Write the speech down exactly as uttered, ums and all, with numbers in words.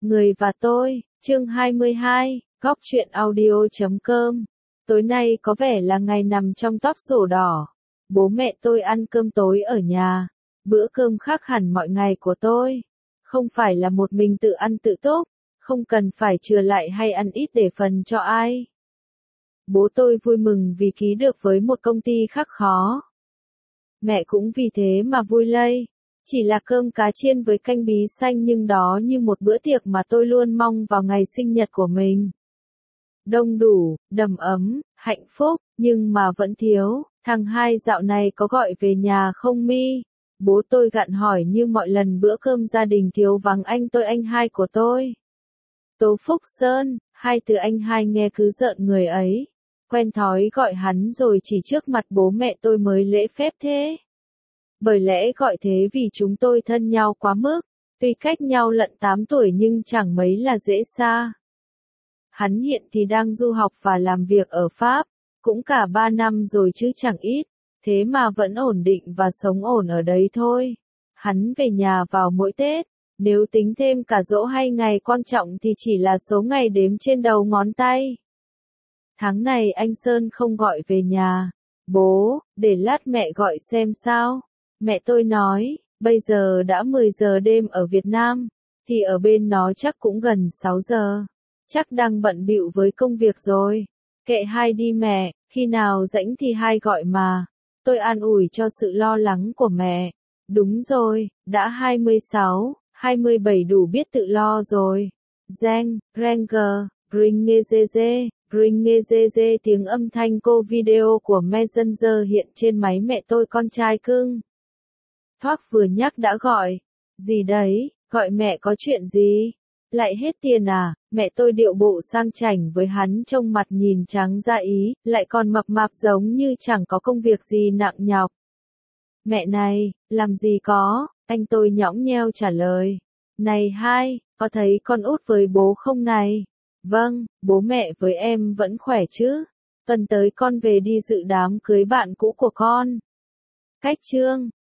Người và tôi, chương hai mươi hai, góc truyện audio chấm com. Tối nay có vẻ là ngày nằm trong top sổ đỏ. Bố mẹ tôi ăn cơm tối ở nhà. Bữa cơm khác hẳn mọi ngày của tôi. Không phải là một mình tự ăn tự túc, không cần phải chừa lại hay ăn ít để phần cho ai. Bố tôi vui mừng vì ký được với một công ty khắc khó. Mẹ cũng vì thế mà vui lây. Chỉ là cơm cá chiên với canh bí xanh nhưng đó như một bữa tiệc mà tôi luôn mong vào ngày sinh nhật của mình. Đông đủ, đầm ấm, hạnh phúc, nhưng mà vẫn thiếu. Thằng hai dạo này có gọi về nhà không mi? Bố tôi gặng hỏi như mọi lần bữa cơm gia đình thiếu vắng anh tôi anh hai của tôi. Tố Phúc Sơn, hai từ anh hai nghe cứ rợn người ấy. Quen thói gọi hắn rồi chỉ trước mặt bố mẹ tôi mới lễ phép thế. Bởi lẽ gọi thế vì chúng tôi thân nhau quá mức, tuy cách nhau lận tám tuổi nhưng chẳng mấy là dễ xa. Hắn hiện thì đang du học và làm việc ở Pháp, cũng cả ba năm rồi chứ chẳng ít, thế mà vẫn ổn định và sống ổn ở đấy thôi. Hắn về nhà vào mỗi Tết, nếu tính thêm cả giỗ hay ngày quan trọng thì chỉ là số ngày đếm trên đầu ngón tay. Tháng này anh Sơn không gọi về nhà. Bố, để lát mẹ gọi xem sao. Mẹ tôi nói, bây giờ đã mười giờ đêm ở Việt Nam, thì ở bên nó chắc cũng gần sáu giờ. Chắc đang bận bịu với công việc rồi. Kệ hai đi mẹ, khi nào rảnh thì hai gọi mà. Tôi an ủi cho sự lo lắng của mẹ. Đúng rồi, đã hai mươi sáu, hai mươi bảy đủ biết tự lo rồi. Zeng, Ranger, Bringezeze, Bringezeze tiếng âm thanh cô video của Messenger hiện trên máy mẹ tôi con trai cưng. Thoác vừa nhắc đã gọi. Gì đấy, gọi mẹ có chuyện gì? Lại hết tiền à? Mẹ tôi điệu bộ sang chảnh với hắn trông mặt nhìn trắng ra ý, lại còn mập mạp giống như chẳng có công việc gì nặng nhọc. Mẹ này, làm gì có, anh tôi nhõng nhẽo trả lời. Này hai, có thấy con út với bố không này? Vâng, bố mẹ với em vẫn khỏe chứ? Tuần tới con về đi dự đám cưới bạn cũ của con. Cách chương,